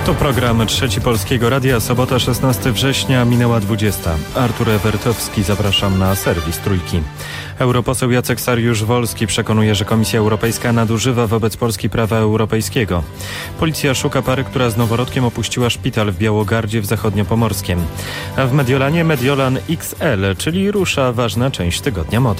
To program Trzeci Polskiego Radia, sobota 16 września, minęła 20. Artur Ewertowski, zapraszam na serwis Trójki. Europoseł Jacek Sariusz-Wolski przekonuje, że Komisja Europejska nadużywa wobec Polski prawa europejskiego. Policja szuka pary, która z noworodkiem opuściła szpital w Białogardzie w Zachodniopomorskiem. A w Mediolanie Mediolan XL, czyli rusza ważna część tygodnia mody.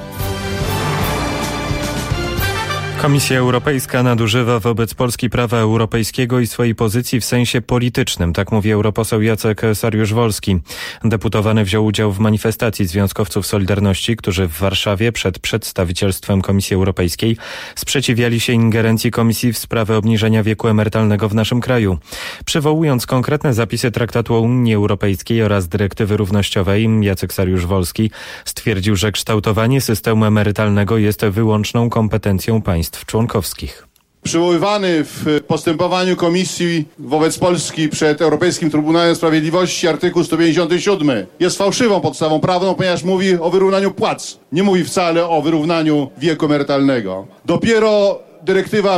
Komisja Europejska nadużywa wobec Polski prawa europejskiego i swojej pozycji w sensie politycznym, tak mówi europoseł Jacek Sariusz-Wolski. Deputowany wziął udział w manifestacji związkowców Solidarności, którzy w Warszawie przed przedstawicielstwem Komisji Europejskiej sprzeciwiali się ingerencji Komisji w sprawę obniżenia wieku emerytalnego w naszym kraju. Przywołując konkretne zapisy Traktatu o Unii Europejskiej oraz dyrektywy równościowej, Jacek Sariusz-Wolski stwierdził, że kształtowanie systemu emerytalnego jest wyłączną kompetencją państw członkowskich. Przywoływany w postępowaniu Komisji wobec Polski przed Europejskim Trybunałem Sprawiedliwości artykuł 157 jest fałszywą podstawą prawną, ponieważ mówi o wyrównaniu płac. Nie mówi wcale o wyrównaniu wieku emerytalnego. Dopiero dyrektywa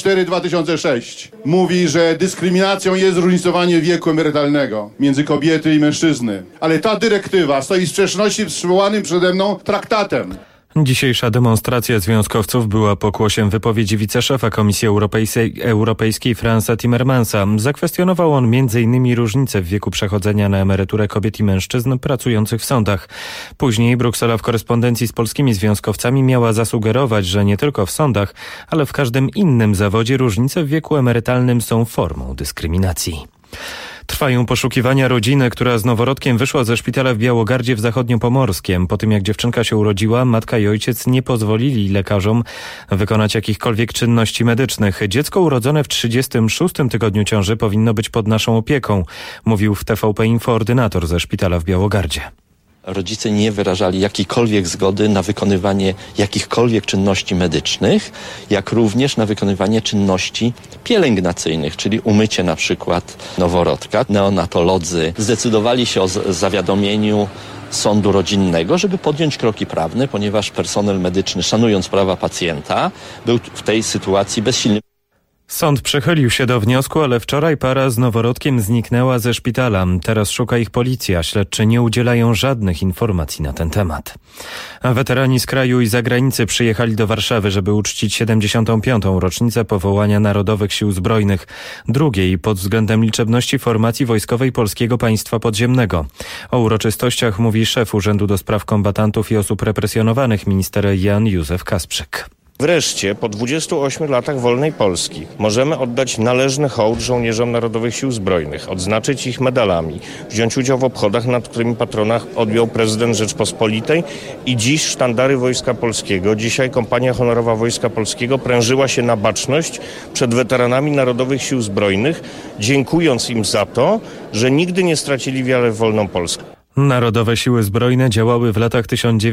54/2006 mówi, że dyskryminacją jest różnicowanie wieku emerytalnego między kobiety i mężczyzny. Ale ta dyrektywa stoi w sprzeczności z przywołanym przede mną traktatem. Dzisiejsza demonstracja związkowców była pokłosiem wypowiedzi wiceszefa Komisji Europejskiej Fransa Timmermansa. Zakwestionował on m.in. różnice w wieku przechodzenia na emeryturę kobiet i mężczyzn pracujących w sądach. Później Bruksela w korespondencji z polskimi związkowcami miała zasugerować, że nie tylko w sądach, ale w każdym innym zawodzie różnice w wieku emerytalnym są formą dyskryminacji. Trwają poszukiwania rodziny, która z noworodkiem wyszła ze szpitala w Białogardzie w Zachodniopomorskiem. Po tym jak dziewczynka się urodziła, matka i ojciec nie pozwolili lekarzom wykonać jakichkolwiek czynności medycznych. Dziecko urodzone w 36. tygodniu ciąży powinno być pod naszą opieką, mówił w TVP Info ordynator ze szpitala w Białogardzie. Rodzice nie wyrażali jakiejkolwiek zgody na wykonywanie jakichkolwiek czynności medycznych, jak również na wykonywanie czynności pielęgnacyjnych, czyli umycie na przykład noworodka. Neonatolodzy zdecydowali się o zawiadomieniu sądu rodzinnego, żeby podjąć kroki prawne, ponieważ personel medyczny, szanując prawa pacjenta, był w tej sytuacji bezsilny. Sąd przychylił się do wniosku, ale wczoraj para z noworodkiem zniknęła ze szpitala. Teraz szuka ich policja. Śledczy nie udzielają żadnych informacji na ten temat. Weterani z kraju i zagranicy przyjechali do Warszawy, żeby uczcić 75. rocznicę powołania Narodowych Sił Zbrojnych, drugiej pod względem liczebności formacji wojskowej Polskiego Państwa Podziemnego. O uroczystościach mówi szef Urzędu do Spraw Kombatantów i Osób Represjonowanych, minister Jan Józef Kasprzyk. Wreszcie, po 28 latach wolnej Polski możemy oddać należny hołd żołnierzom Narodowych Sił Zbrojnych, odznaczyć ich medalami, wziąć udział w obchodach, nad którymi patronat odjął prezydent Rzeczpospolitej i dziś sztandary Wojska Polskiego, dzisiaj Kompania Honorowa Wojska Polskiego prężyła się na baczność przed weteranami Narodowych Sił Zbrojnych, dziękując im za to, że nigdy nie stracili wiary w wolną Polskę. Narodowe Siły Zbrojne działały w latach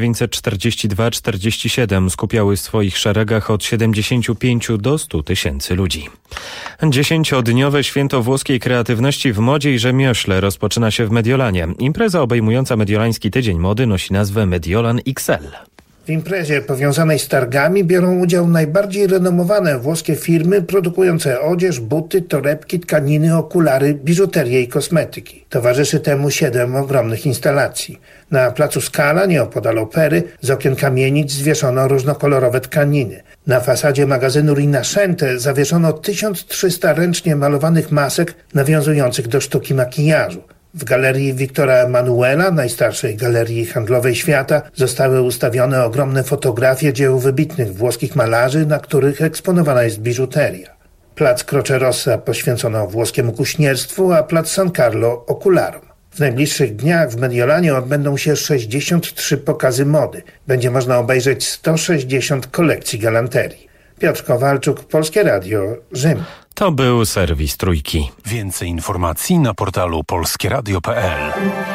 1942-47. Skupiały w swoich szeregach od 75 do 100 tysięcy ludzi. 10-dniowe święto włoskiej kreatywności w modzie i rzemiośle rozpoczyna się w Mediolanie. Impreza obejmująca mediolański tydzień mody nosi nazwę Mediolan XL. W imprezie powiązanej z targami biorą udział najbardziej renomowane włoskie firmy produkujące odzież, buty, torebki, tkaniny, okulary, biżuterię i kosmetyki. Towarzyszy temu 7 ogromnych instalacji. Na placu Scala, nieopodal opery, z okien kamienic zwieszono różnokolorowe tkaniny. Na fasadzie magazynu Rinascente zawieszono 1300 ręcznie malowanych masek nawiązujących do sztuki makijażu. W galerii Victora Emanuela, najstarszej galerii handlowej świata, zostały ustawione ogromne fotografie dzieł wybitnych włoskich malarzy, na których eksponowana jest biżuteria. Plac Croce Rossa poświęcono włoskiemu kuśnierstwu, a plac San Carlo okularom. W najbliższych dniach w Mediolanie odbędą się 63 pokazy mody. Będzie można obejrzeć 160 kolekcji galanterii. Piotr Kowalczuk, Polskie Radio, Rzym. To był serwis Trójki. Więcej informacji na portalu polskieradio.pl.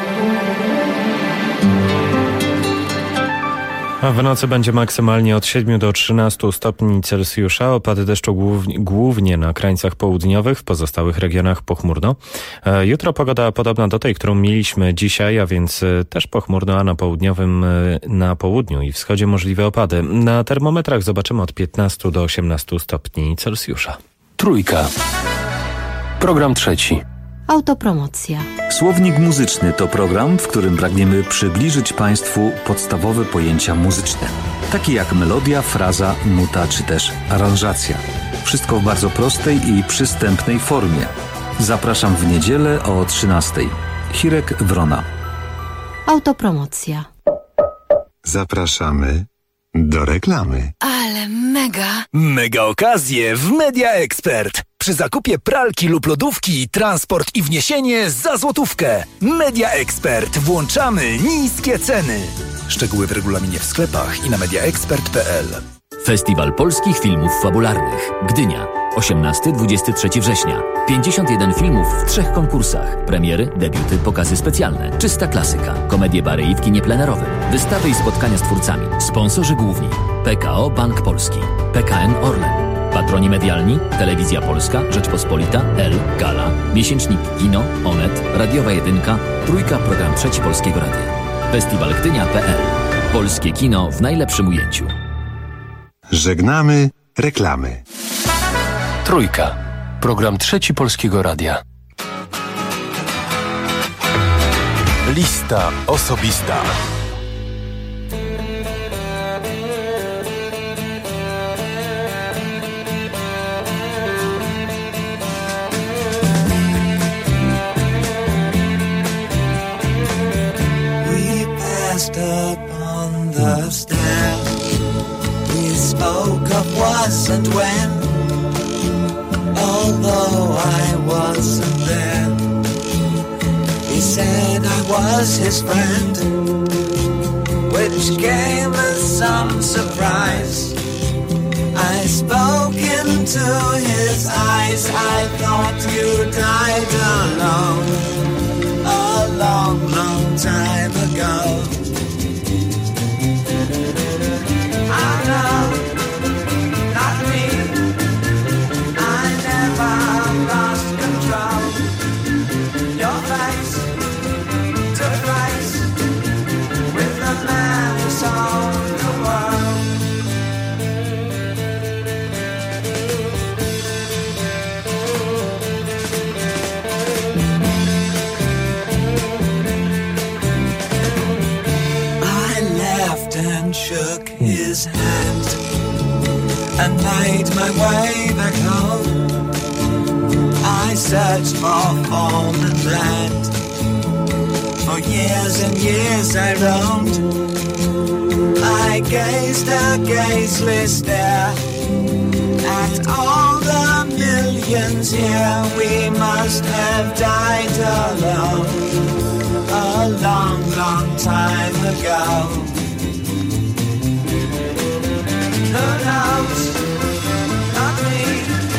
A w nocy będzie maksymalnie od 7 do 13 stopni Celsjusza. Opady deszczu głównie na krańcach południowych, w pozostałych regionach pochmurno. Jutro pogoda podobna do tej, którą mieliśmy dzisiaj, a więc też pochmurno, a na południu i wschodzie możliwe opady. Na termometrach zobaczymy od 15 do 18 stopni Celsjusza. Trójka. Program trzeci. Autopromocja. Słownik muzyczny to program, w którym pragniemy przybliżyć Państwu podstawowe pojęcia muzyczne, takie jak melodia, fraza, nuta czy też aranżacja. Wszystko w bardzo prostej i przystępnej formie. Zapraszam w niedzielę o 13:00. Hirek Wrona. Autopromocja. Zapraszamy do reklamy. Ale mega! Mega okazje w Media Expert. Przy zakupie pralki lub lodówki, transport i wniesienie za złotówkę. Media Expert. Włączamy niskie ceny. Szczegóły w regulaminie w sklepach i na mediaexpert.pl. Festiwal Polskich Filmów Fabularnych. Gdynia. 18-23 września. 51 filmów w 3 konkursach. Premiery, debiuty, pokazy specjalne. Czysta klasyka. Komedie bary i w kinie plenerowym. Wystawy i spotkania z twórcami. Sponsorzy główni. PKO Bank Polski. PKN Orlen. Patroni medialni. Telewizja Polska, Rzeczpospolita, El, Gala. Miesięcznik Kino, Onet, Radiowa Jedynka. Trójka, program Trzeci Polskiego Radia. Festiwalgdynia.pl. Polskie kino w najlepszym ujęciu. Żegnamy reklamy. Trójka. Program Trzeci Polskiego Radia. Lista osobista. We passed upon the stairs. We spoke of was and when. Although I wasn't there, he said I was his friend, which came as some surprise. I spoke into his eyes. I thought you died alone a long, long time ago. I know. Lost control. Your face to face with the man who sold the world. I laughed and shook his hand and made my way back home. I searched for form and land. For years and years I roamed. I gazed a gazeless stare at all the millions here. We must have died alone a long, long time ago. Who knows? Not me.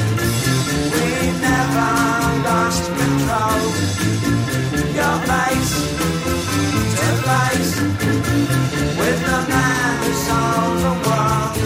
Lost control. Your face to face with the man who sold the world.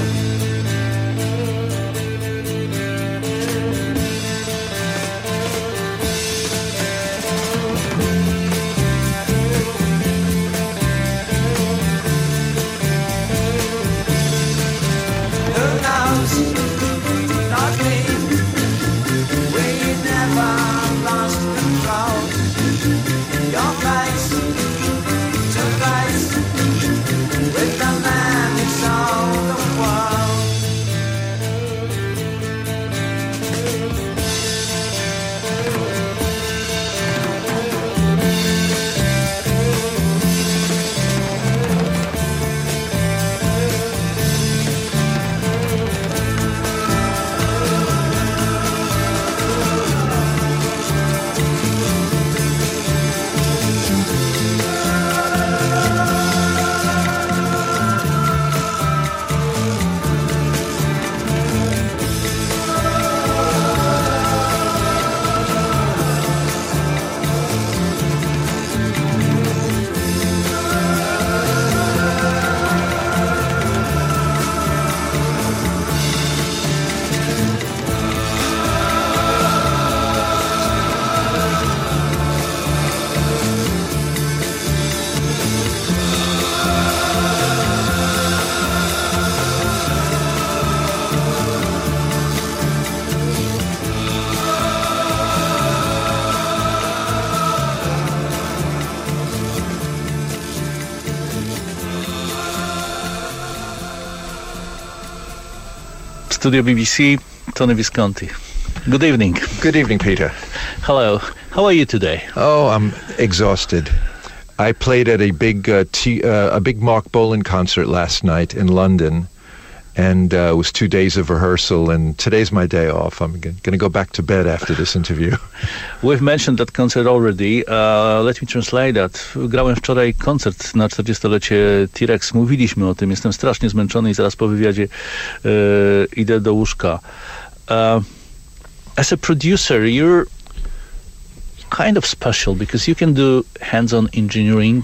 Studio BBC, Tony Visconti. Good evening. Good evening, Peter. Hello. How are you today? Oh, I'm exhausted. I played at a big Mark Bolan concert last night in London, and it was 2 days of rehearsal, and today's my day off. I'm going to go back to bed after this interview. We've mentioned that concert already. Let me translate that. Grałem wczoraj koncert na 40-lecie T-Rex. Mówiliśmy o tym. Jestem strasznie zmęczony i zaraz po wywiadzie idę do łóżka. As a producer, you're kind of special because you can do hands-on engineering.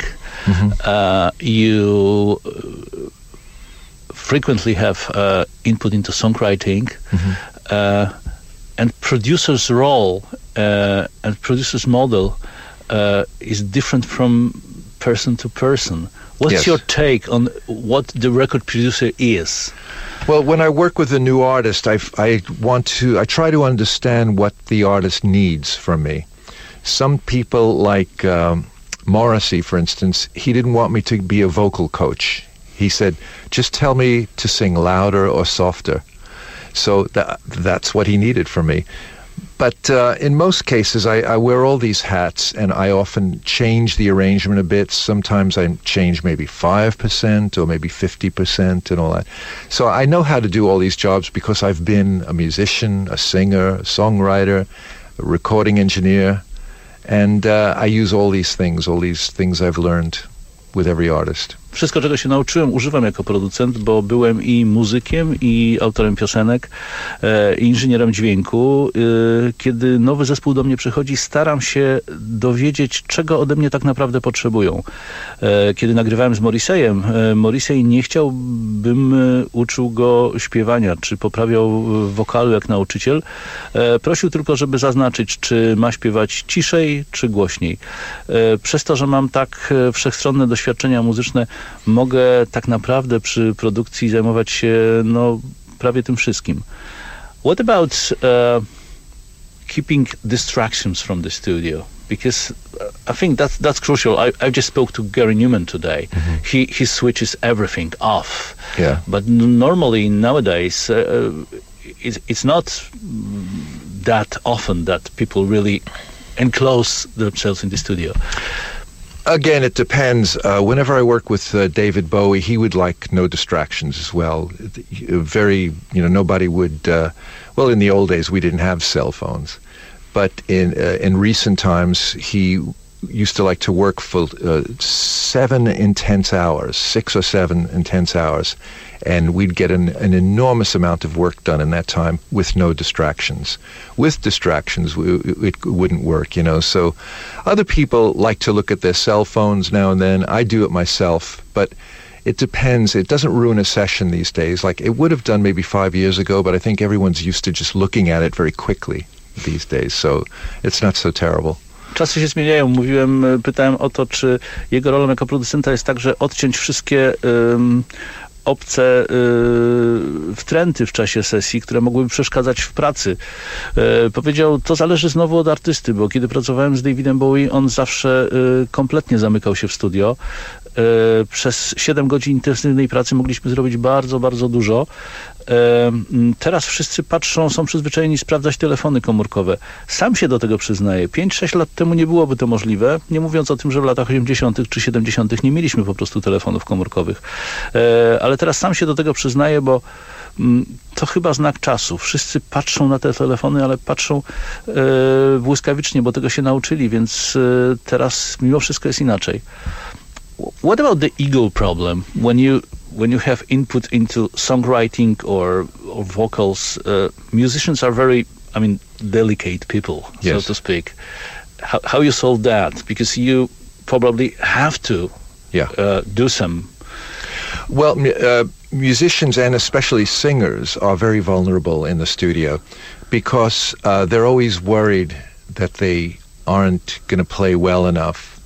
You frequently have input into songwriting, and producer's role and producer's model is different from person to person. What's your take on what the record producer is? Well, when I work with a new artist, I try to understand what the artist needs from me. Some people, like Morrissey, for instance, he didn't want me to be a vocal coach. He said, just tell me to sing louder or softer. So that's what he needed from me. But in most cases, I wear all these hats, and I often change the arrangement a bit. Sometimes I change maybe 5% or maybe 50% and all that. So I know how to do all these jobs because I've been a musician, a singer, a songwriter, a recording engineer, and I use all these things I've learned with every artist. Wszystko, czego się nauczyłem, używam jako producent, bo byłem i muzykiem, i autorem piosenek, i inżynierem dźwięku. Kiedy nowy zespół do mnie przychodzi, staram się dowiedzieć, czego ode mnie tak naprawdę potrzebują. Kiedy nagrywałem z Morrisseyem, Morrissey nie chciał, bym uczył go śpiewania, czy poprawiał wokalu jak nauczyciel. Prosił tylko, żeby zaznaczyć, czy ma śpiewać ciszej, czy głośniej. Przez to, że mam tak wszechstronne doświadczenia muzyczne, mogę tak naprawdę przy produkcji zajmować się prawie tym wszystkim. What about keeping distractions from the studio? Because I think that's crucial. I just spoke to Gary Newman today. He switches everything off. Yeah. But normally nowadays it's not that often that people really enclose themselves in the studio. Again, it depends. Whenever I work with David Bowie, he would like no distractions as well. Nobody would... well, in the old days, we didn't have cell phones. But in recent times, he used to like to work for 6 or 7 intense hours. And we'd get an enormous amount of work done in that time with no distractions. With distractions, it wouldn't work, So other people like to look at their cell phones now and then. I do it myself, but it depends. It doesn't ruin a session these days. Like it would have done maybe 5 years ago, but I think everyone's used to just looking at it very quickly these days. So it's not so terrible. Czasy się zmieniają. Pytałem o to, czy jego rolą jako producenta jest także odciąć wszystkie obce wtręty w czasie sesji, które mogłyby przeszkadzać w pracy. Powiedział, to zależy znowu od artysty, bo kiedy pracowałem z Davidem Bowie, on zawsze kompletnie zamykał się w studio. Przez 7 godzin intensywnej pracy mogliśmy zrobić bardzo, bardzo dużo. Teraz wszyscy są przyzwyczajeni sprawdzać telefony komórkowe. Sam się do tego przyznaję. 5-6 lat temu nie byłoby to możliwe, nie mówiąc o tym, że w latach 80. czy 70. nie mieliśmy po prostu telefonów komórkowych. Ale teraz sam się do tego przyznaję, bo to chyba znak czasu. Wszyscy patrzą na te telefony, ale patrzą błyskawicznie, bo tego się nauczyli, więc teraz mimo wszystko jest inaczej. What about the ego problem when you have input into songwriting or vocals? Musicians are very, delicate people, so to speak. How you solve that? Because you probably have to do some. Well, musicians and especially singers are very vulnerable in the studio because they're always worried that they aren't going to play well enough.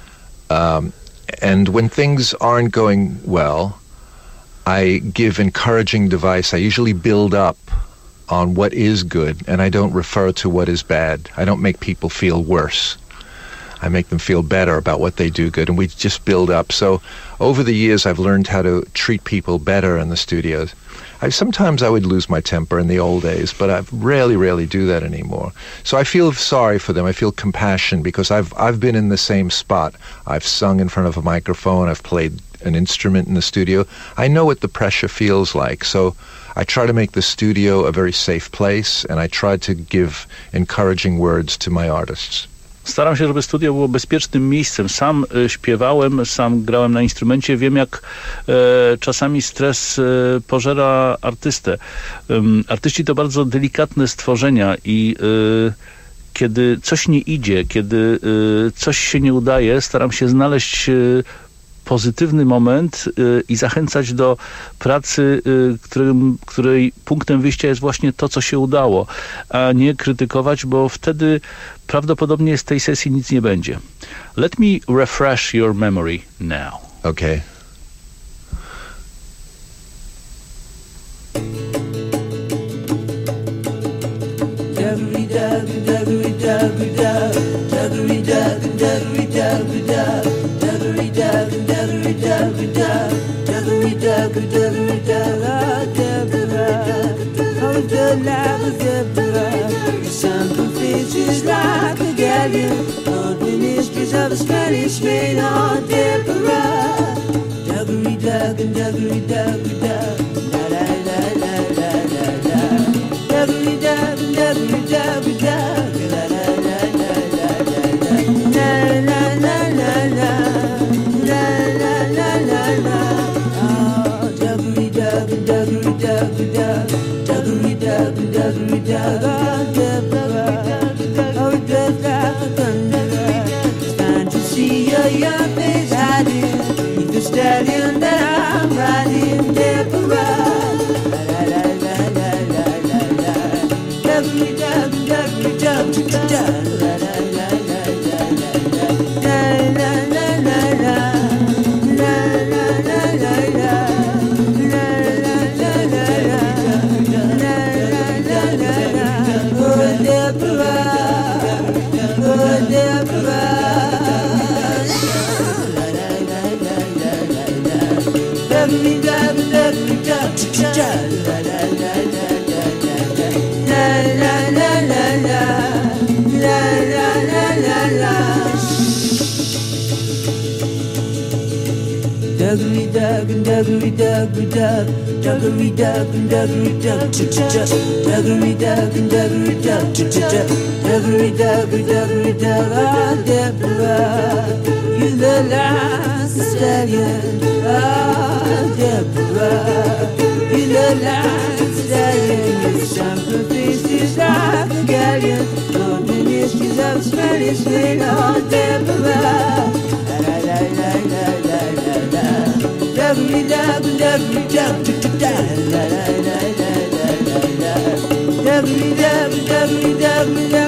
And when things aren't going well, I give encouraging advice. I usually build up on what is good, and I don't refer to what is bad. I don't make people feel worse. I make them feel better about what they do good, and we just build up. So over the years, I've learned how to treat people better in the studios. Sometimes I would lose my temper in the old days, but I rarely do that anymore. So I feel sorry for them. I feel compassion because I've been in the same spot. I've sung in front of a microphone. I've played an instrument in the studio. I know what the pressure feels like. So I try to make the studio a very safe place, and I try to give encouraging words to my artists. Staram się, żeby studio było bezpiecznym miejscem. Sam śpiewałem, sam grałem na instrumencie. Wiem, jak czasami stres pożera artystę. Artyści to bardzo delikatne stworzenia i kiedy coś nie idzie, kiedy coś się nie udaje, staram się znaleźć pozytywny moment i zachęcać do pracy, której punktem wyjścia jest właśnie to, co się udało, a nie krytykować, bo wtedy prawdopodobnie z tej sesji nic nie będzie. Let me refresh your memory now. Okay. Some fishes like a galleon on the mysteries of the Spanish main on Deborah. Duggery dug and duggery duggery dug. La la la la la la la. Duggery dug and duggery duggery dug. La la la la la la la. La la la la la. La la la la la. Oh, duggery dug and duggery duggery dug. Duggery dug and duggery dug. Oh, Deborah. Oh, Deborah. It's time to see your young face hiding. The stallion that I'm riding, Deborah. La la la la la la la. Duggery dug, duggery dug, dug, dug. La la la la la la la. La la la la la. La la la la la. La la la la la. La la la la la. Oh Deborah, oh Deborah. Duggery dug, duggery dug, dug, la la la la la la la la la la la la la la la. Duggery dug and duggery duggery dug, duggery dug and duggery dug, duggery dug and duggery dug, duggery dug and duggery dug. Ah, Deborah, you the last stallion. Ah, Deborah, you the last stallion. Your sample face is like a galleon. Lord, the mysteries of Spanish rain. Oh, Deborah, la la la la la la la. Duggery dug, duggery dug, dug, la la la la la la la. Duggery dug, duggery dug, dug,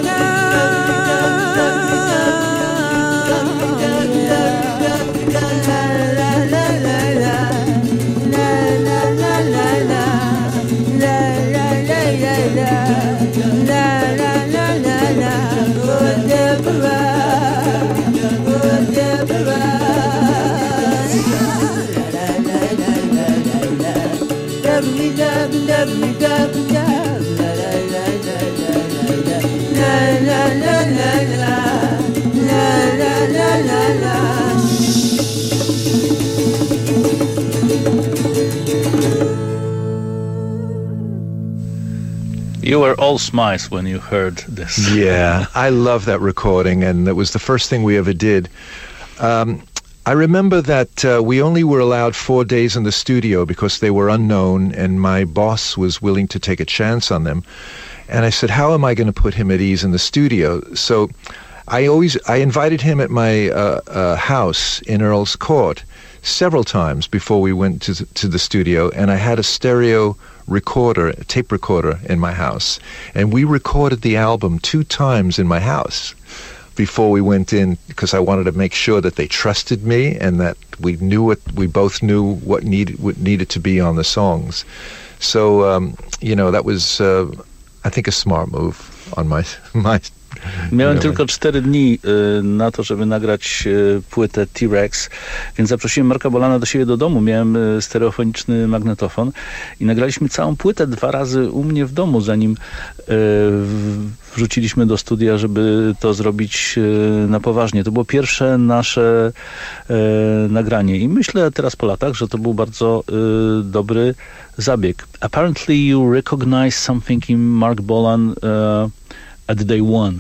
You were all smiles when you heard this. Yeah, I love that recording, and it was the first thing we ever did. I remember that we only were allowed 4 days in the studio because they were unknown, and my boss was willing to take a chance on them. And I said, how am I going to put him at ease in the studio? So I invited him at my house in Earl's Court several times before we went to the studio, and I had a stereo recorder, a tape recorder in my house, and we recorded the album 2 times in my house before we went in, because I wanted to make sure that they trusted me and that we both knew what needed to be on the songs. So that was I think a smart move on my Miałem tylko 4 dni na to, żeby nagrać płytę T-Rex, więc zaprosiłem Marka Bolana do siebie do domu. Miałem stereofoniczny magnetofon i nagraliśmy całą płytę 2 razy u mnie w domu, zanim wrzuciliśmy do studia, żeby to zrobić na poważnie. To było pierwsze nasze nagranie i myślę teraz po latach, że to był bardzo dobry zabieg. Apparently you recognize something in Mark Bolan at day one.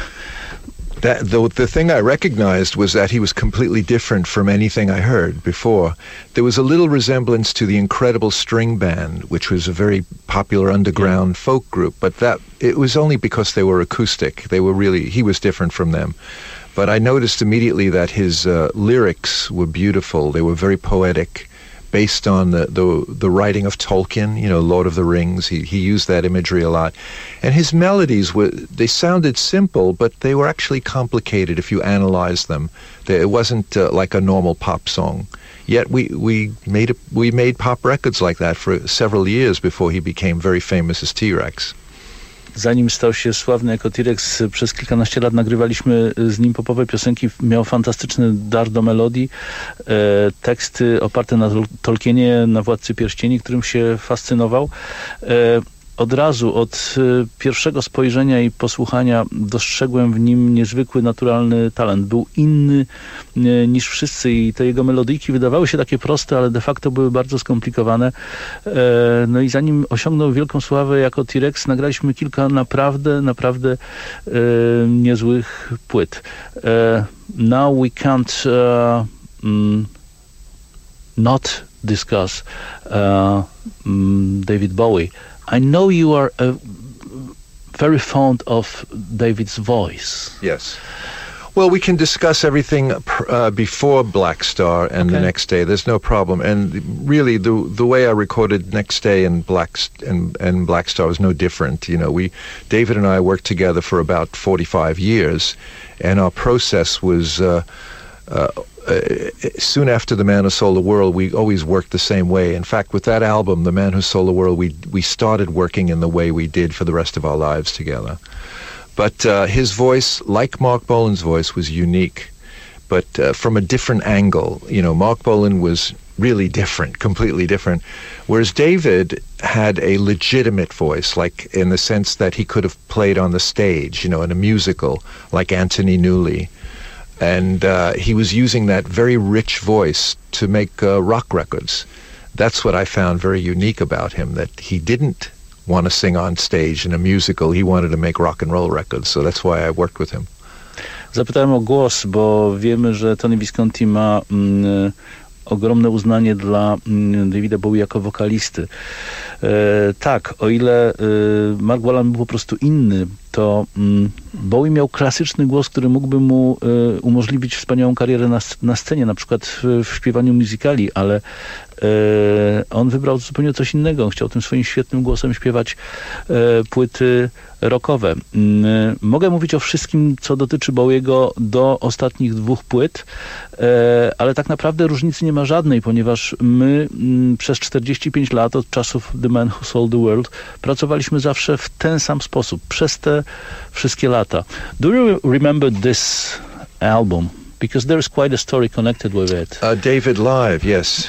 The thing I recognized was that he was completely different from anything I heard before. There was a little resemblance to the Incredible String Band, which was a very popular underground folk group, but it was only because they were acoustic. He was different from them. But I noticed immediately that his lyrics were beautiful. They were very poetic, based on the writing of Tolkien, Lord of the Rings. He used that imagery a lot. And his melodies they sounded simple, but they were actually complicated if you analyze them. It wasn't like a normal pop song. Yet we made pop records like that for several years before he became very famous as T-Rex. Zanim stał się sławny jako T-Rex, przez kilkanaście lat nagrywaliśmy z nim popowe piosenki. Miał fantastyczny dar do melodii, teksty oparte na Tolkienie, na Władcy Pierścieni, którym się fascynował. Od razu, od pierwszego spojrzenia i posłuchania dostrzegłem w nim niezwykły, naturalny talent. Był inny niż wszyscy i te jego melodyjki wydawały się takie proste, ale de facto były bardzo skomplikowane. No i zanim osiągnął wielką sławę jako T-Rex, nagraliśmy kilka naprawdę niezłych płyt. Now we can't not discuss David Bowie. I know you are very fond of David's voice. Yes. Well, we can discuss everything before Black Star and the Next Day. There's no problem. And really, the way I recorded Next Day and Black Star was no different. David and I worked together for about 45 years, and our process was. Soon after The Man Who Sold the World, we always worked the same way. In fact, with that album, The Man Who Sold the World, we started working in the way we did for the rest of our lives together. But his voice, like Mark Bolan's voice, was unique, but from a different angle. Mark Bolan was really different, completely different, whereas David had a legitimate voice, like in the sense that he could have played on the stage, in a musical, like Anthony Newley. And he was using that very rich voice to make rock records. That's what I found very unique about him, that he didn't want to sing on stage in a musical. He wanted to make rock and roll records, so that's why I worked with him. Zapytałem o głos, bo wiemy, że Tony Visconti ma ogromne uznanie dla Davida Bowie jako wokalisty. Tak, o ile Mark Bolan był po prostu inny, to Bowie miał klasyczny głos, który mógłby mu umożliwić wspaniałą karierę na scenie, na przykład w śpiewaniu musicali, ale on wybrał zupełnie coś innego. On chciał tym swoim świetnym głosem śpiewać płyty rockowe. Mogę mówić o wszystkim, co dotyczy Bowiego do ostatnich 2 płyt, ale tak naprawdę różnicy nie ma żadnej, ponieważ my przez 45 lat od czasów The Man Who Sold the World pracowaliśmy zawsze w ten sam sposób, przez te wszystkie lata. Do you remember this album? Because there is quite a story connected with it. David Live, yes.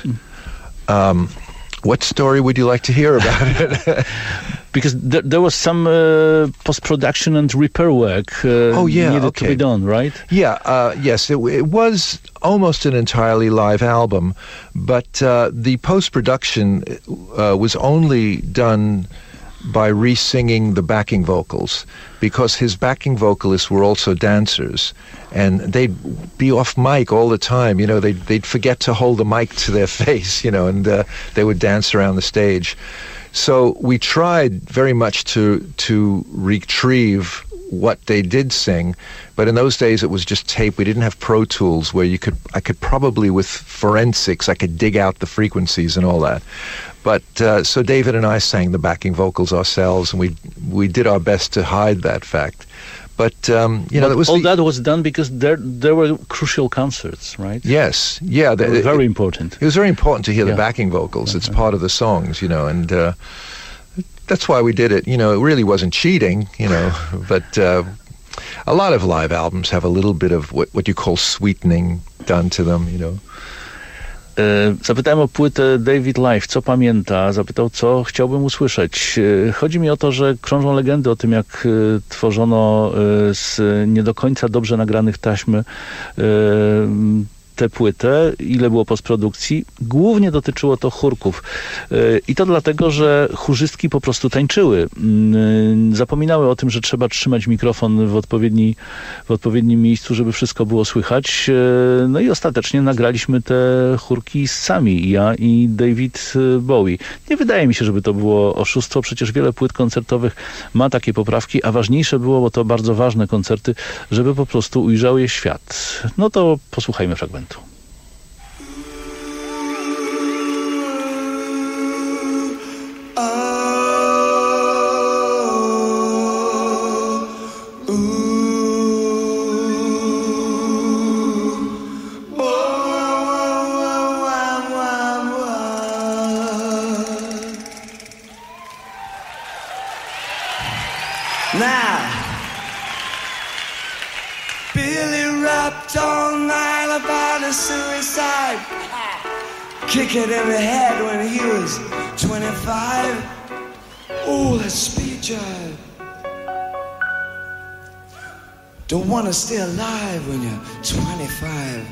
What story would you like to hear about it? Because there was some post-production and repair work needed to be done, right? Yeah, yes, it was almost an entirely live album, but the post-production was only done by re-singing the backing vocals, because his backing vocalists were also dancers, and they'd be off mic all the time. They'd forget to hold the mic to their face, and they would dance around the stage. So we tried very much to retrieve what they did sing, but in those days it was just tape. We didn't have Pro Tools where I could probably, with forensics, I could dig out the frequencies and all that. But so David and I sang the backing vocals ourselves, and we did our best to hide that fact. But that was that was done because there were crucial concerts, right? Yes, yeah, they were very important. It was very important to hear the backing vocals. It's part of the songs, and that's why we did it. It really wasn't cheating, but a lot of live albums have a little bit of what you call sweetening done to them, you know. Zapytałem o płytę David Live, co pamięta, zapytał, co chciałbym usłyszeć. Chodzi mi o to, że krążą legendy o tym, jak tworzono z nie do końca dobrze nagranych taśm tę płytę, ile było postprodukcji. Głównie dotyczyło to chórków. I to dlatego, że chórzystki po prostu tańczyły. Zapominały o tym, że trzeba trzymać mikrofon w odpowiednim miejscu, żeby wszystko było słychać. No i ostatecznie nagraliśmy te chórki sami, ja i David Bowie. Nie wydaje mi się, żeby to było oszustwo. Przecież wiele płyt koncertowych ma takie poprawki, a ważniejsze było, bo to bardzo ważne koncerty, żeby po prostu ujrzał je świat. No to posłuchajmy fragmentu. Kick it in the head when he was 25. Oh, that speed jive. Don't want to stay alive when you're 25.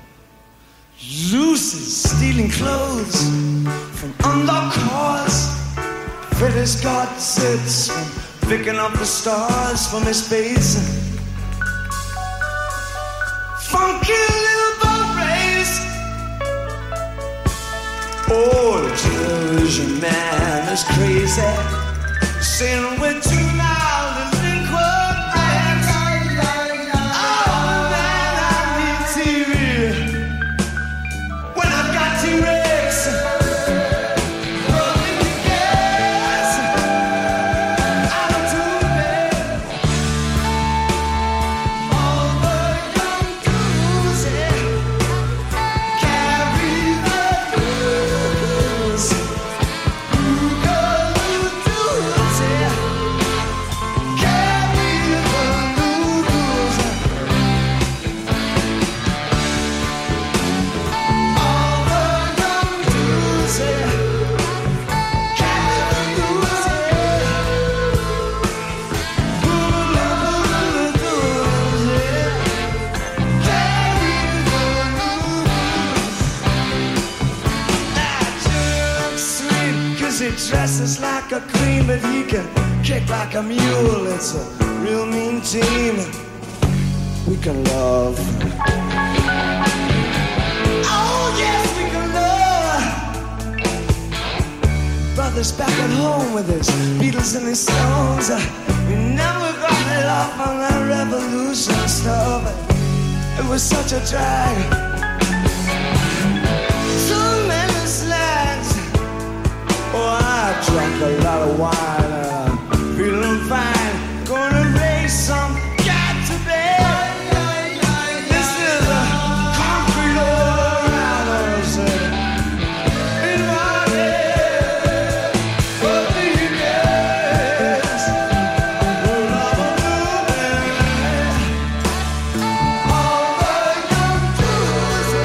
Lucy's stealing clothes from undercars. Freddy's got sits from picking up the stars from his face. Funky little boat race. Oh, the television man is crazy, saying we're too loud and think we're right. Oh man, I need TV when I've got T-Rex rolling the gas out of tune. All the young dudes carry the blues. He dresses like a queen, but he can kick like a mule. It's a real mean team. We can love. Oh yes, we can love. Brothers back at home with his Beatles and his Stones. We never got it off on that revolution stuff. It was such a drag. So many slags. Oh, I drank a lot of wine and I'm feeling fine. Gonna raise some cat to bed. This is a concrete all around us. In my head, what do you guess? Oh, all the young dudes,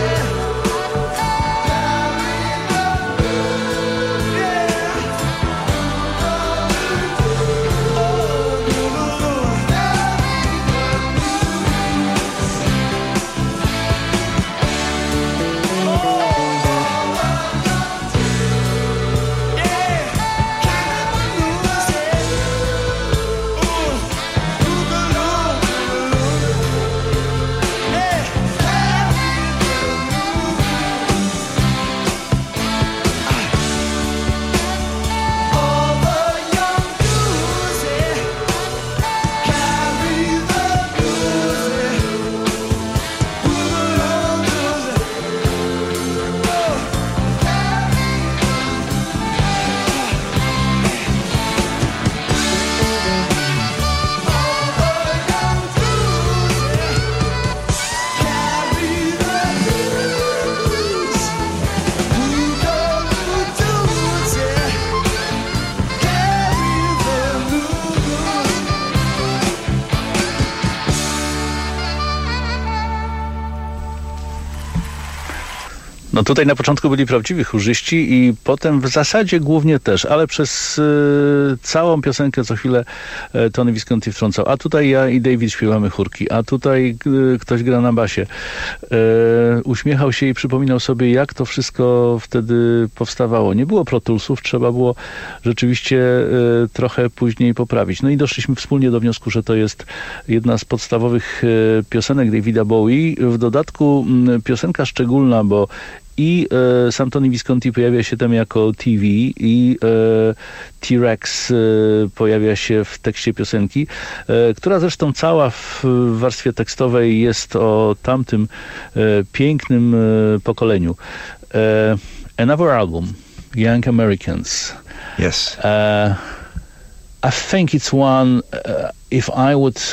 No tutaj na początku byli prawdziwi chórzyści i potem w zasadzie głównie też, ale przez całą piosenkę co chwilę Tony Visconti wtrącał. A tutaj ja i David śpiewamy chórki, a tutaj ktoś gra na basie. Uśmiechał się i przypominał sobie, jak to wszystko wtedy powstawało. Nie było Pro Toolsów, trzeba było rzeczywiście trochę później poprawić. No i doszliśmy wspólnie do wniosku, że to jest jedna z podstawowych piosenek Davida Bowie. W dodatku piosenka szczególna, bo i sam Tony Visconti pojawia się tam jako TV i T-Rex pojawia się w tekście piosenki, która zresztą cała w warstwie tekstowej jest o tamtym pięknym pokoleniu. Another album, Young Americans. Yes. I think it's one, if I would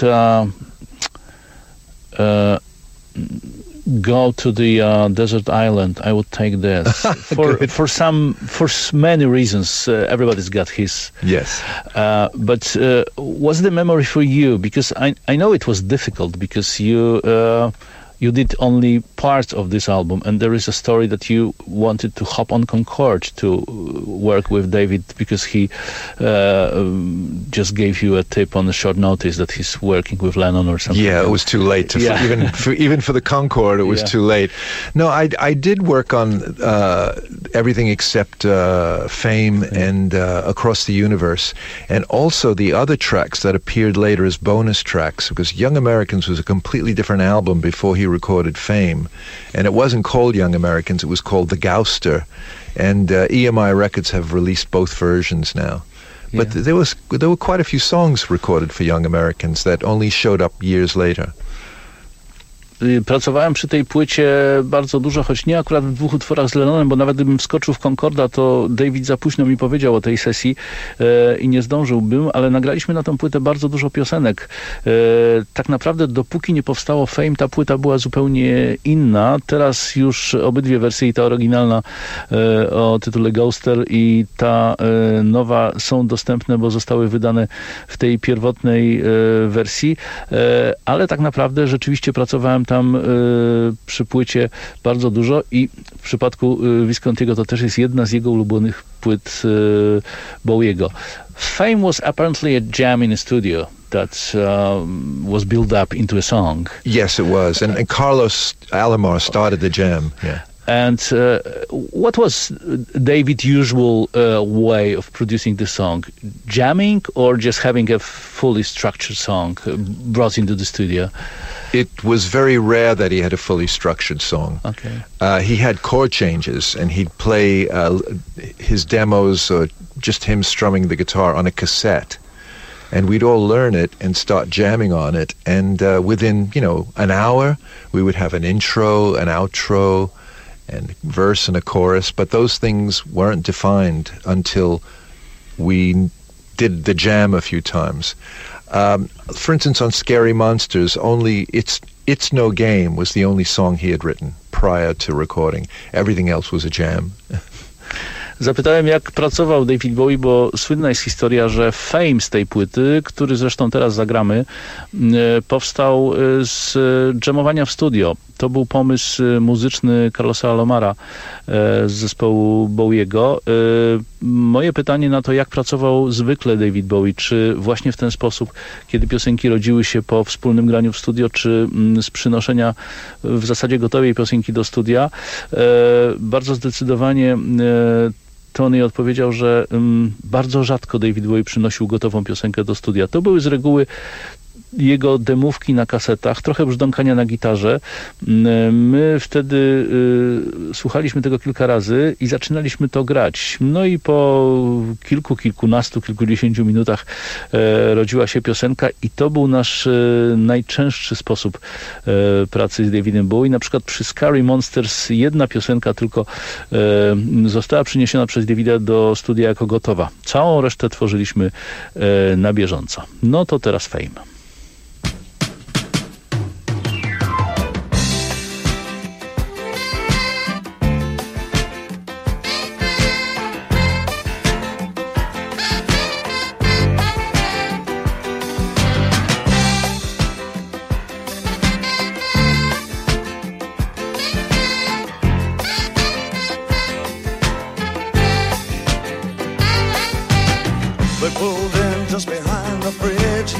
go to the desert island, I would take this for many reasons. Everybody's got his. Yes. But what's the memory for you? Because I know it was difficult because you did only part of this album, and there is a story that you wanted to hop on Concorde to work with David because he just gave you a tip on a short notice that he's working with Lennon or something. Yeah, it was too late. Even for the Concorde, it was too late. No, I did work on everything except Fame and Across the Universe, and also the other tracks that appeared later as bonus tracks, because Young Americans was a completely different album before he recorded Fame, and it wasn't called Young Americans, it was called The Gouster, and EMI Records have released both versions now. But there were quite a few songs recorded for Young Americans that only showed up years later. Pracowałem przy tej płycie bardzo dużo, choć nie akurat w 2 utworach z Lennonem, bo nawet gdybym wskoczył w Concorda, to David za późno mi powiedział o tej sesji i nie zdążyłbym, ale nagraliśmy na tę płytę bardzo dużo piosenek. Tak naprawdę dopóki nie powstało Fame, ta płyta była zupełnie inna. Teraz już obydwie wersje, i ta oryginalna o tytule Ghoster i ta nowa są dostępne, bo zostały wydane w tej pierwotnej wersji, ale tak naprawdę rzeczywiście pracowałem tam przy płycie bardzo dużo i w przypadku Viscontiego to też jest jedna z jego ulubionych płyt Bowiego. Fame was apparently a jam in a studio that was built up into a song. Yes, it was. And Carlos Alomar started the jam. Yeah. And what was David's usual way of producing the song? Jamming or just having a fully structured song brought into the studio? It was very rare that he had a fully structured song. Okay. He had chord changes, and he'd play his demos or just him strumming the guitar on a cassette. And we'd all learn it and start jamming on it. And within, an hour, we would have an intro, an outro, and verse and a chorus, but those things weren't defined until we did the jam a few times. For instance, on Scary Monsters, only It's No Game was the only song he had written prior to recording. Everything else was a jam. Zapytałem, jak pracował David Bowie, bo słynna jest historia, że Fame z tej płyty, który zresztą teraz zagramy, powstał z jamowania w studio. To był pomysł muzyczny Carlosa Alomara z zespołu Bowiego. Moje pytanie na to, jak pracował zwykle David Bowie, czy właśnie w ten sposób, kiedy piosenki rodziły się po wspólnym graniu w studio, czy z przynoszenia w zasadzie gotowej piosenki do studia. Bardzo zdecydowanie Tony odpowiedział, że bardzo rzadko David Bowie przynosił gotową piosenkę do studia. To były z reguły jego demówki na kasetach, trochę brzdąkania na gitarze. My wtedy słuchaliśmy tego kilka razy i zaczynaliśmy to grać. No i po kilkunastu, kilkudziesięciu minutach rodziła się piosenka i to był nasz najczęstszy sposób pracy z Davidem Bowie. Na przykład przy Scary Monsters jedna piosenka tylko została przyniesiona przez Davida do studia jako gotowa. Całą resztę tworzyliśmy na bieżąco. No to teraz Fame.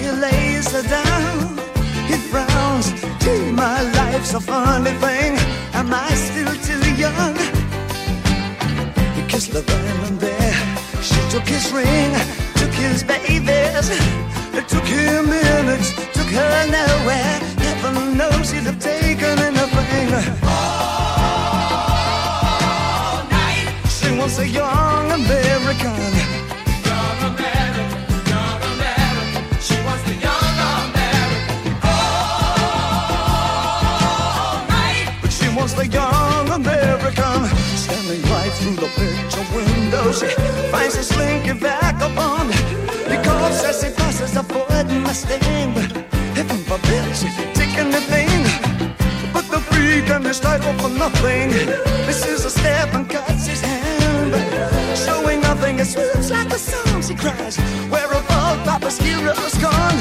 he lays her down, he frowns. Gee, my life's a funny thing. Am I still too young? He kissed the then and there. She took his ring, took his babies. It took him minutes, took her nowhere. Heaven knows he'd have taken anything. All night. She was a young American. Young American, young American. She was the young American. All night. But she was the young American. Standing right through the picture window, she finds a slinky vagabond. He coughs as he passes, avoiding my sting. But heaven forbid she take anything but the freak and his title for nothing. This is a step and cuts his hand, showing nothing. It swoops like a song, she cries. Where have all Papa's heroes gone?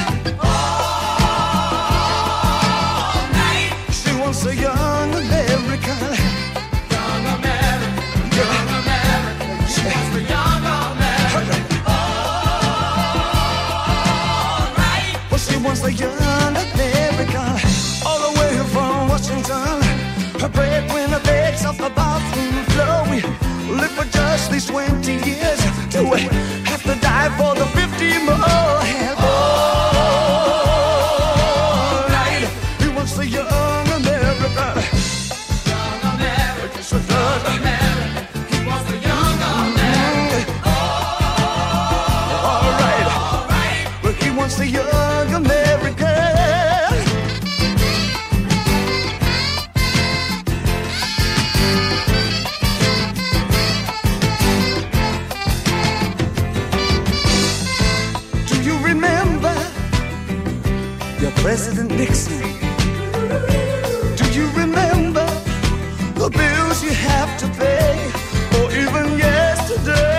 All night. She wants a young American. Young American, young American. She wants the young American. She wants the young American. All the way from Washington. Her breadwinner begs off the bathroom floor. We live for just these 20 years. Do we have to die for the 50 more? And all night, he wants the young American. Young American, so young American. He wants the young American. All right, but he wants the young America. Do you remember your President Nixon? Do you remember the bills you have to pay, or even yesterday?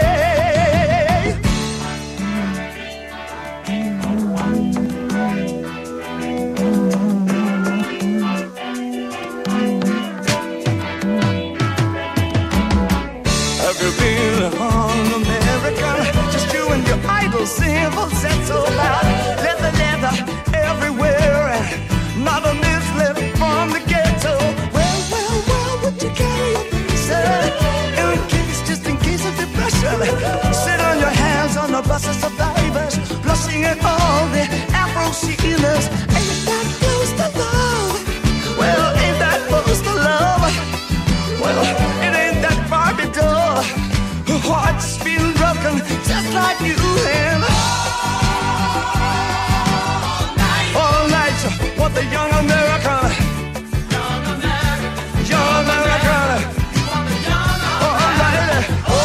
Simple sense so loud, leather everywhere, and not a mislip from the ghetto. Well, would you carry a visa just in case of depression? Sit on your hands on the buses of divers, blushing at all the Afro-Sheilas. Ain't that close to love? Well, ain't that close to love? Well, it ain't that Barbie doll. Her heart's been broken just like you have. All night, what the young American. Young American. Young American. All night.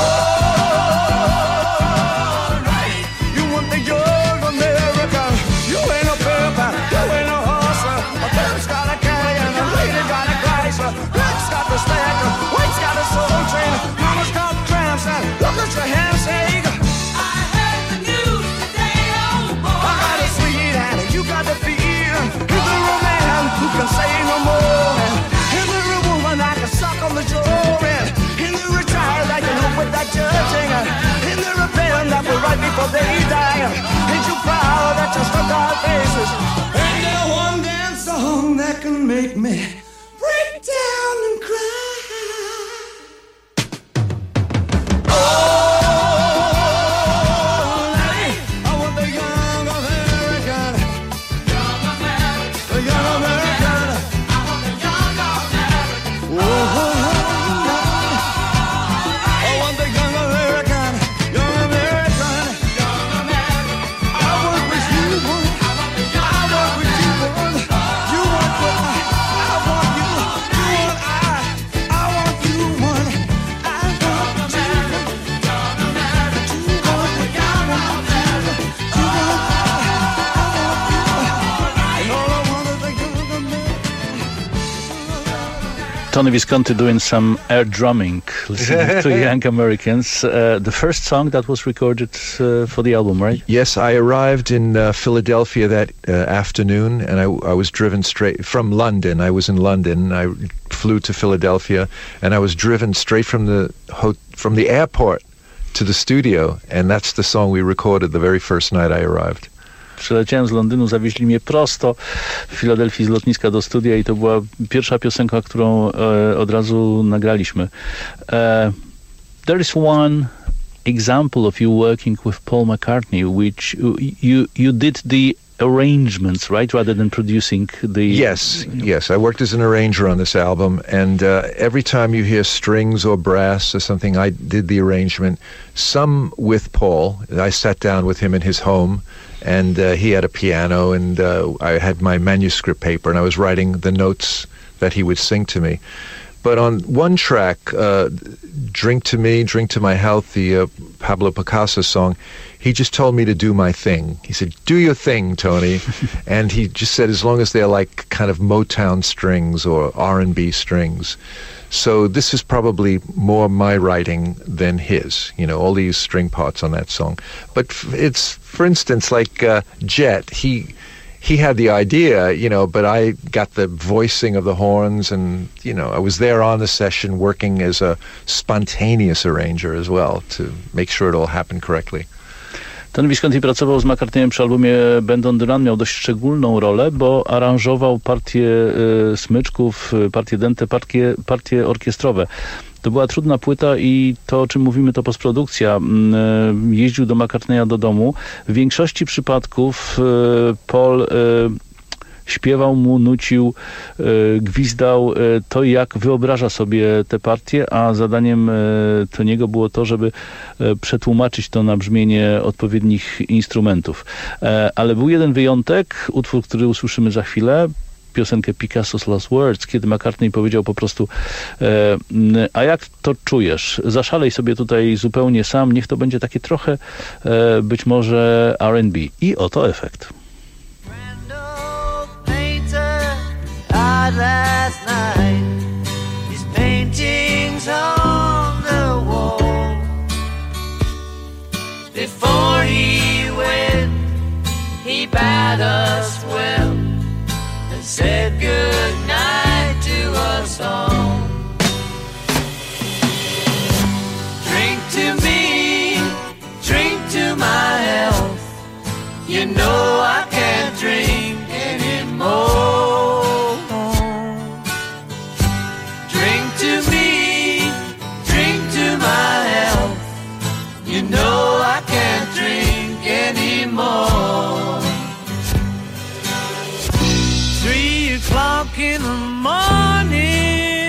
All night. You want the young American. You ain't a pimp, you ain't a horse. A pimp's got a canyon, a lady got a Chrysler. Black's got the stacker, white's got a soul train. Mama's got cramps and look at your handshake. Who can say no more? And there a woman I can suck on the jaw. And there a child I can hope without judging. And there a band that will write before they die. Ain't you proud that you struck our faces? Ain't there one damn song that can make me break down and cry? Tony Visconti doing some air drumming, listening to Young Americans. The first song that was recorded for the album, right? Yes, I arrived in Philadelphia that afternoon, and I was driven straight from London. I was in London. I flew to Philadelphia, and I was driven straight from the airport to the studio, and that's the song we recorded the very first night I arrived. Przyleciałem z Londynu, zawieźli mnie prosto w Filadelfii z lotniska do studia i to była pierwsza piosenka, którą od razu nagraliśmy. There is one example of you working with Paul McCartney, which you did the arrangements, right, rather than producing the... Yes. I worked as an arranger on this album, and every time you hear strings or brass or something, I did the arrangement. Some with Paul. I sat down with him in his home, and he had a piano, and I had my manuscript paper, and I was writing the notes that he would sing to me. But on one track, Drink to Me, Drink to My Health, the Pablo Picasso song, he just told me to do my thing. He said, do your thing, Tony. And he just said, as long as they're like kind of Motown strings or R&B strings. So this is probably more my writing than his, all these string parts on that song. But it's, for instance, like Jet, he had the idea, but I got the voicing of the horns and, I was there on the session working as a spontaneous arranger as well to make sure it all happened correctly. Tony Visconti pracował z McCartneyem przy albumie Band on the Run, miał dość szczególną rolę, bo aranżował partie smyczków, partie dęte, partie orkiestrowe. To była trudna płyta i to, o czym mówimy, to postprodukcja. Jeździł do McCartneya do domu. W większości przypadków Paul śpiewał mu, nucił, gwizdał to, jak wyobraża sobie te partie, a zadaniem Toniego było to, żeby przetłumaczyć to na brzmienie odpowiednich instrumentów. Ale był jeden wyjątek, utwór, który usłyszymy za chwilę, piosenkę Picasso's Last Words, kiedy McCartney powiedział po prostu a jak to czujesz? Zaszalej sobie tutaj zupełnie sam, niech to będzie takie trochę być może R&B. I oto efekt. Last night, his paintings on the wall. Before he went, he bade us well and said good night to us all. Drink to me, drink to my health. You know I can't drink anymore. You know I can't drink anymore. 3 o'clock in the morning,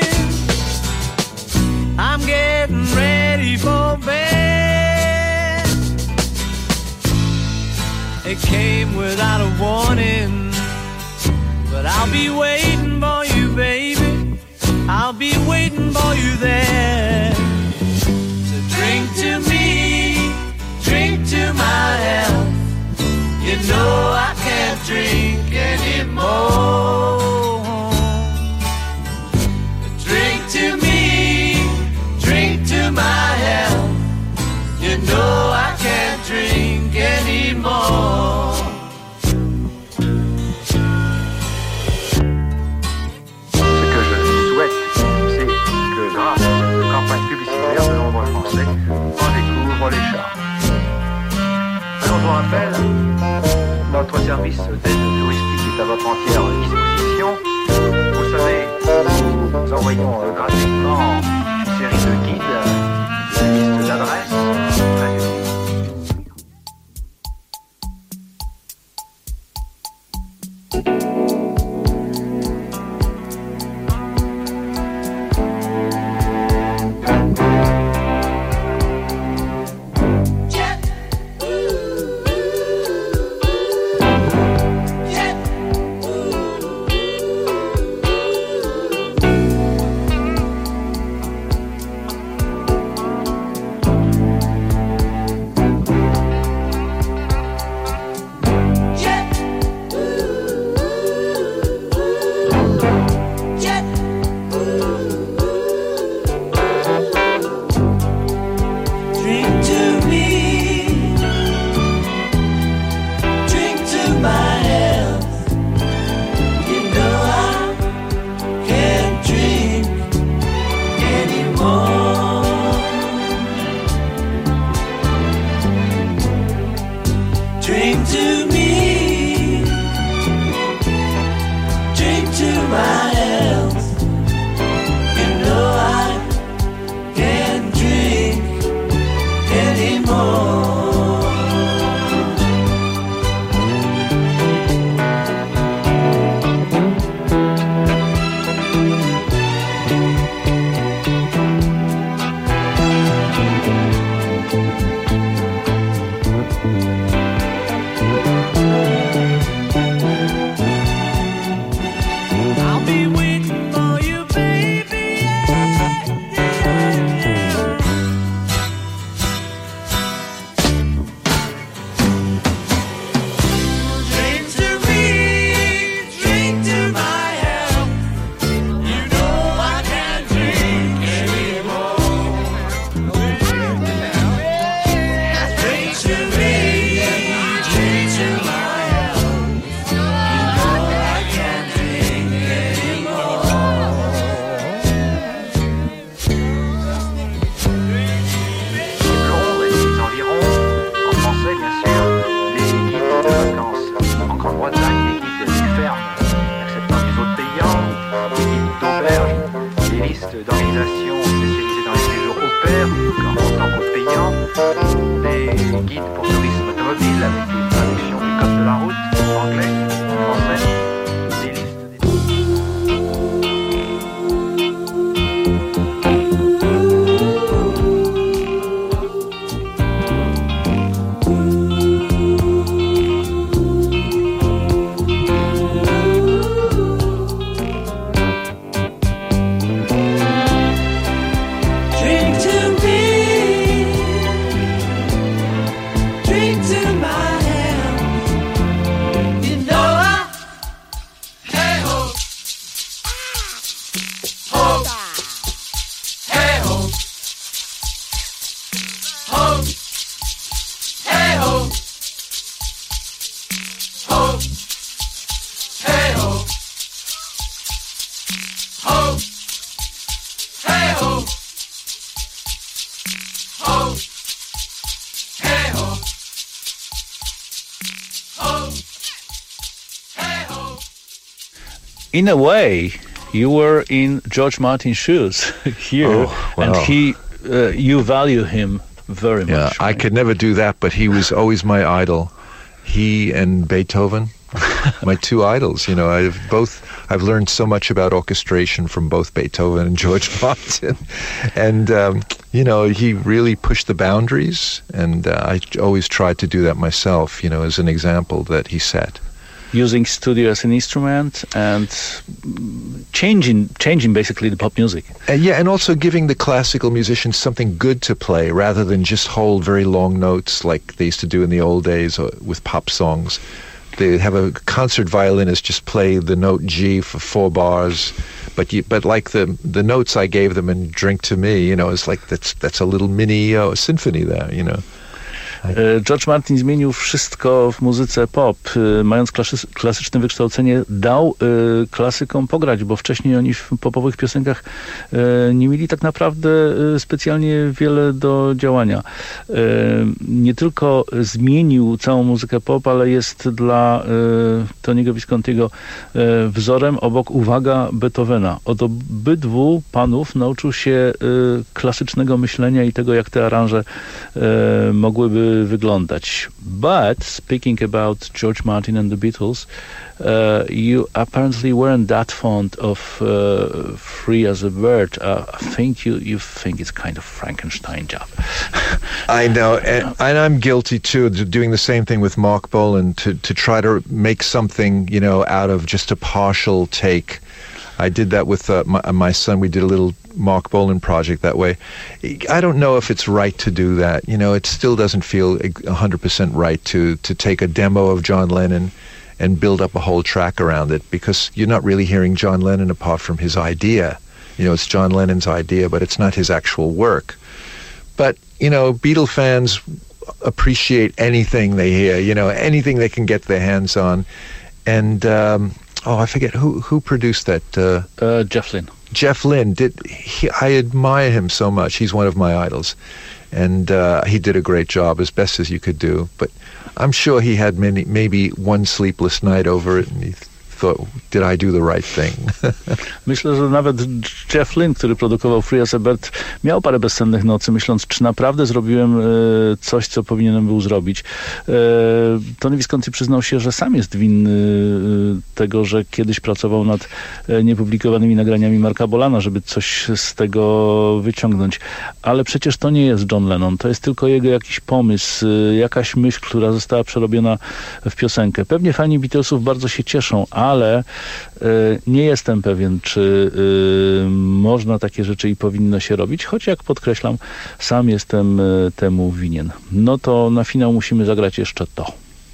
I'm getting ready for bed. It came without a warning, but I'll be waiting for you, baby. I'll be waiting for you there. So drink to me, drink to my health. You know I can't drink anymore. Drink to me, drink to my health. You know I can't drink anymore. Ce que je souhaite, c'est que grâce à la campagne publicitaire de l'Ombre Français, on découvre les chars. Alors je vous rappelle, notre service d'aide touristique est à votre entière disposition. Vous savez, nous envoyons gratuitement une série de guides, de listes d'adresses très utiles. In a way, you were in George Martin's shoes here, and you value him very much. Yeah, right? I could never do that, but he was always my idol. He and Beethoven, my two idols. You know, I've learned so much about orchestration from both Beethoven and George Martin, and you know, he really pushed the boundaries, and I always tried to do that myself. You know, as an example that he set. Using studio as an instrument and changing basically the pop music. And also giving the classical musicians something good to play rather than just hold very long notes like they used to do in the old days with pop songs. They have a concert violinist just play the note G for 4 bars, but like the notes I gave them in Drink to Me, you know, it's like that's a little mini symphony there, you know. George Martin zmienił wszystko w muzyce pop. Mając klasyczne wykształcenie, dał klasykom pograć, bo wcześniej oni w popowych piosenkach nie mieli tak naprawdę specjalnie wiele do działania. Nie tylko zmienił całą muzykę pop, ale jest dla Tony'ego Viscontiego wzorem obok, uwaga, Beethovena. Od obydwu panów nauczył się klasycznego myślenia i tego, jak te aranże mogłyby wyglądać. But speaking about George Martin and the Beatles, you apparently weren't that fond of Free as a Bird. I think you think it's kind of Frankenstein job. I know, and I'm guilty too, doing the same thing with Mark Bolan to try to make something, you know, out of just a partial take. I did that with my son. We did a little Mark Bolan project that way. I don't know if it's right to do that. You know, it still doesn't feel 100% right to take a demo of John Lennon and build up a whole track around it, because you're not really hearing John Lennon apart from his idea. You know, it's John Lennon's idea, but it's not his actual work. But, you know, Beatle fans appreciate anything they hear, you know, anything they can get their hands on. And I forget who produced that. Jeff Lynne. Jeff Lynne I admire him so much. He's one of my idols, and he did a great job, as best as you could do. But I'm sure he had maybe one sleepless night over it, and he thought, did I do the right thing? Myślę, że nawet Jeff Lynne, który produkował Free as a Bird, miał parę bezsennych nocy, myśląc, czy naprawdę zrobiłem coś, co powinienem był zrobić. Tony Visconti przyznał się, że sam jest winny tego, że kiedyś pracował nad niepublikowanymi nagraniami Marka Bolana, żeby coś z tego wyciągnąć. Ale przecież to nie jest John Lennon, to jest tylko jego jakiś pomysł, jakaś myśl, która została przerobiona w piosenkę. Pewnie fani Beatlesów bardzo się cieszą, ale nie jestem pewien, czy można takie rzeczy i powinno się robić, choć jak podkreślam, sam jestem temu winien. No to na finał musimy zagrać jeszcze to.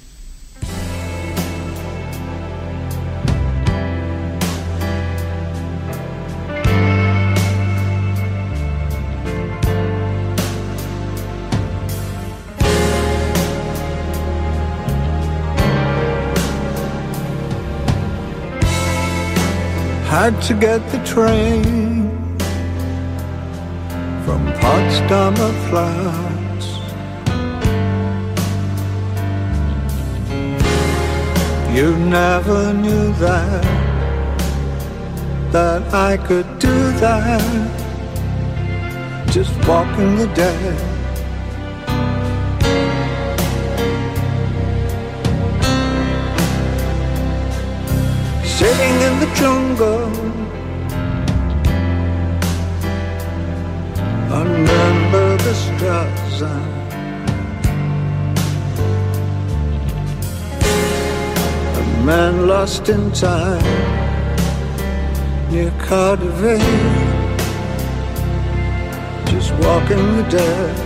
Had to get the train from Potsdamer Platz. You never knew that I could do that, just walking the dead. Sitting in the jungle under the stars, a man lost in time near Cardiff, just walking the dead.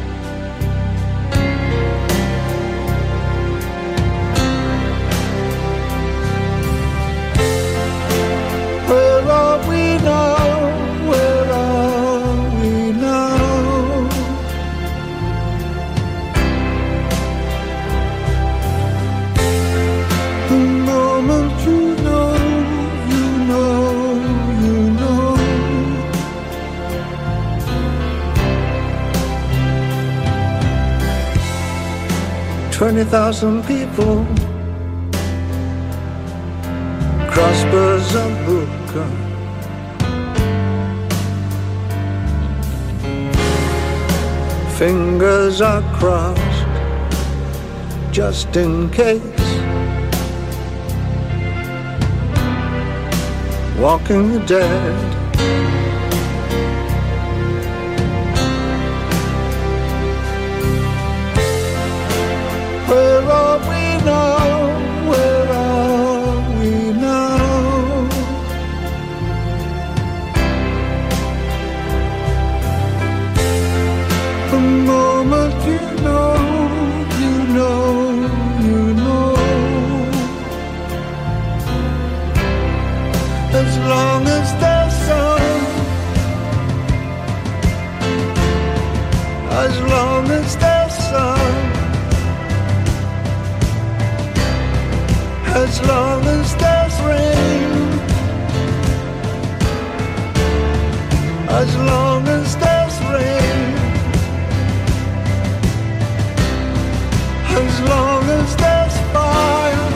Where are we now? Where are we now? The moment you know, you know, you know. 20,000 people crossbows are broken. Fingers are crossed just in case. Walking the dead. Where are we now? Where are we now? The moment you know, you know, you know. As long as there's sun, as long as there's sun, as long as there's rain, as long as there's rain, as long as there's fire,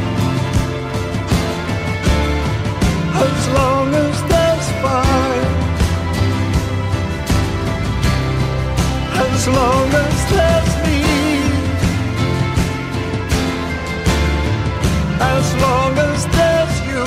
as long as there's fire, as long as there's me, as long as there's you.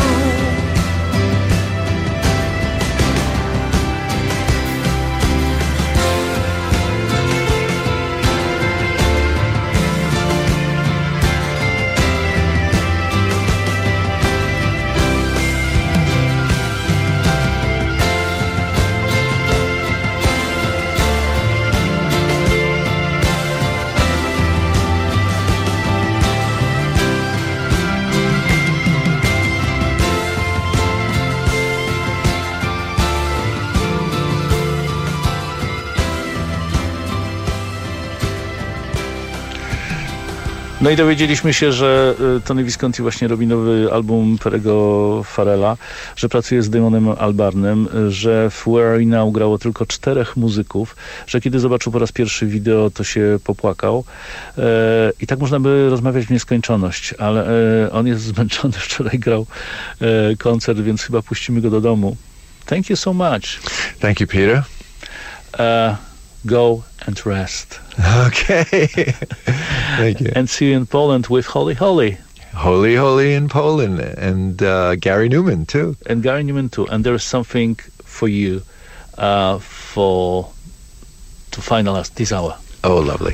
No i dowiedzieliśmy się, że Tony Visconti właśnie robi nowy album Perego Farrella, że pracuje z Damonem Albarnem, że w Where Are We Now grało tylko 4 muzyków, że kiedy zobaczył po raz pierwszy wideo, to się popłakał. I tak można by rozmawiać w nieskończoność, ale on jest zmęczony, wczoraj grał koncert, więc chyba puścimy go do domu. Thank you so much. Thank you, Peter. Go and rest. Okay. Thank you. And see you in Poland with Holy Holy. Holy Holy in Poland. And Gary Newman, too. And Gary Newman, too. And there is something for you to finalize this hour. Oh, lovely.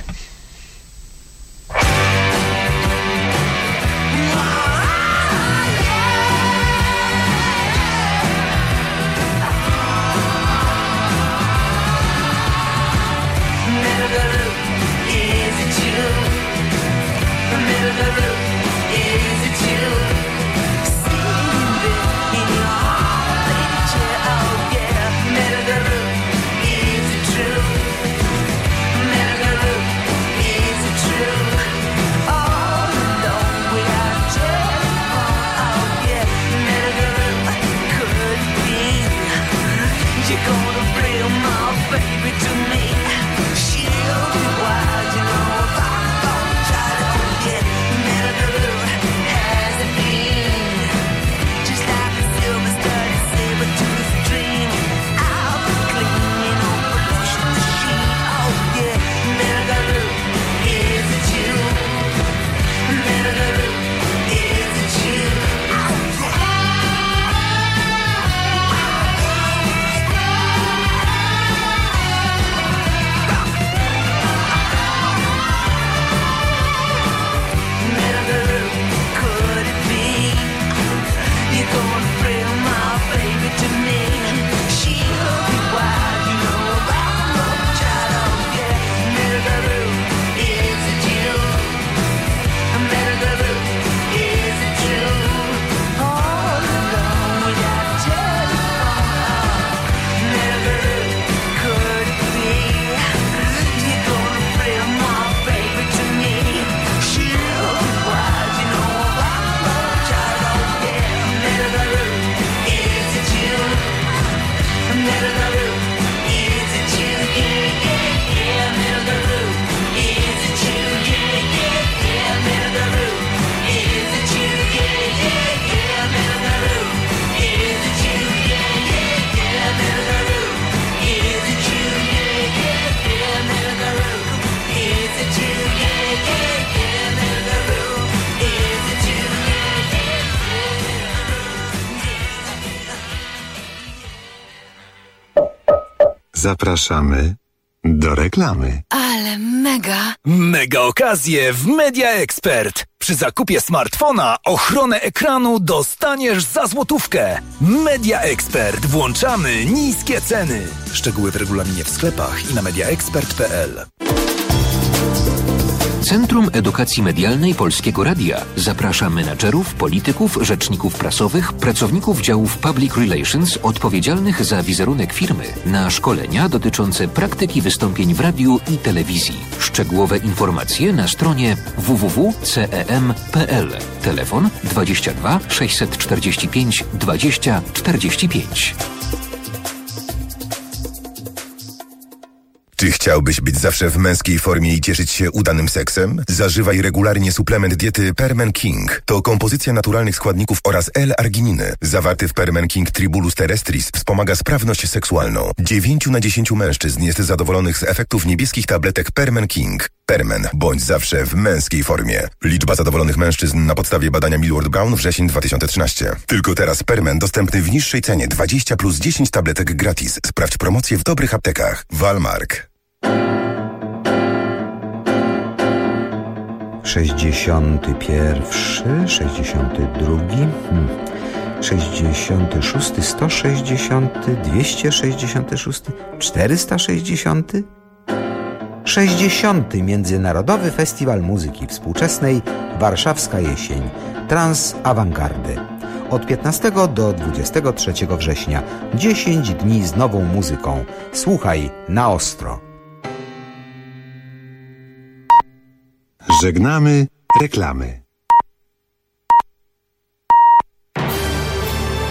Is it true? Zapraszamy do reklamy. Ale mega! Mega okazje w Media Expert. Przy zakupie smartfona ochronę ekranu dostaniesz za złotówkę. Media Expert. Włączamy niskie ceny. Szczegóły w regulaminie w sklepach i na mediaexpert.pl. Centrum Edukacji Medialnej Polskiego Radia zaprasza menadżerów, polityków, rzeczników prasowych, pracowników działów Public Relations odpowiedzialnych za wizerunek firmy na szkolenia dotyczące praktyki wystąpień w radiu i telewizji. Szczegółowe informacje na stronie www.cem.pl. Telefon 22 645 20 45. Czy chciałbyś być zawsze w męskiej formie i cieszyć się udanym seksem? Zażywaj regularnie suplement diety Permen King. To kompozycja naturalnych składników oraz L-argininy. Zawarty w Permen King Tribulus terrestris wspomaga sprawność seksualną. 9 na 10 mężczyzn jest zadowolonych z efektów niebieskich tabletek Permen King. Permen. Bądź zawsze w męskiej formie. Liczba zadowolonych mężczyzn na podstawie badania Millward Brown wrzesień 2013. Tylko teraz Permen dostępny w niższej cenie 20 plus 10 tabletek gratis. Sprawdź promocję w dobrych aptekach. Walmark. 61, 62, 66, 160, 266, 460, 60. Międzynarodowy Festiwal Muzyki Współczesnej Warszawska Jesień Trans Awangardy. Od 15 do 23 września. 10 dni z nową muzyką. Słuchaj na ostro. Żegnamy reklamy.